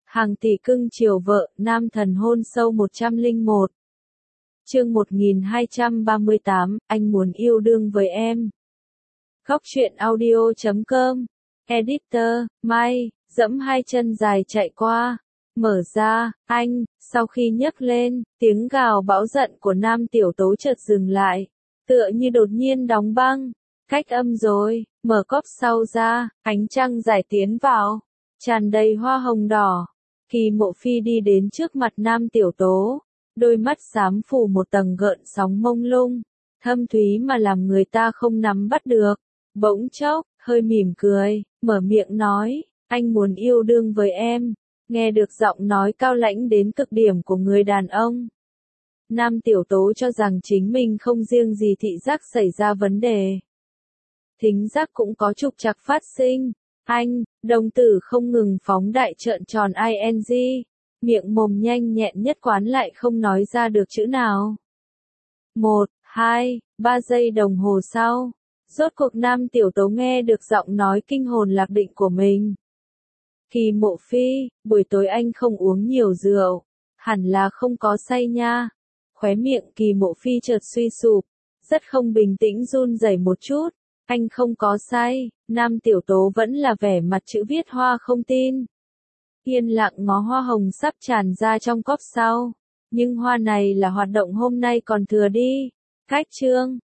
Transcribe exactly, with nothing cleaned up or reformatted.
Hàng tỷ cưng chiều vợ, nam thần hôn sâu một trăm lẻ một. Chương một nghìn hai trăm ba mươi tám, anh muốn yêu đương với em. Góc truyện audio chấm com. Editor, Mai, dẫm hai chân dài chạy qua. Mở ra, anh, sau khi nhấc lên, tiếng gào bão giận của nam tiểu tố chợt dừng lại. Tựa như đột nhiên đóng băng. Cách âm rồi, mở cốp sau ra, ánh trăng giải tiến vào. Tràn đầy hoa hồng đỏ. Kỳ Mộ Phi đi đến trước mặt nam tiểu tố. Đôi mắt xám phủ một tầng gợn sóng mông lung. Thâm thúy mà làm người ta không nắm bắt được. Bỗng chốc, hơi mỉm cười, mở miệng nói, anh muốn yêu đương với em. Nghe được giọng nói cao lãnh đến cực điểm của người đàn ông. Nam tiểu tố cho rằng chính mình không riêng gì thị giác xảy ra vấn đề. Thính giác cũng có trục trặc phát sinh. Anh, đồng tử không ngừng phóng đại trợn tròn ing. Miệng mồm nhanh nhẹn nhất quán lại không nói ra được chữ nào. Một, hai, ba giây đồng hồ sau. Rốt cuộc nam tiểu tố nghe được giọng nói kinh hồn lạc định của mình. Kỳ Mộ Phi, buổi tối anh không uống nhiều rượu. Hẳn là không có say nha. Khóe miệng Kỳ Mộ Phi chợt suy sụp. Rất không bình tĩnh run rẩy một chút. Anh không có say. Nam tiểu tố vẫn là vẻ mặt chữ viết hoa không tin. Yên lặng ngó hoa hồng sắp tràn ra trong cốc sau. Nhưng hoa này là hoạt động hôm nay còn thừa đi. Cách chương.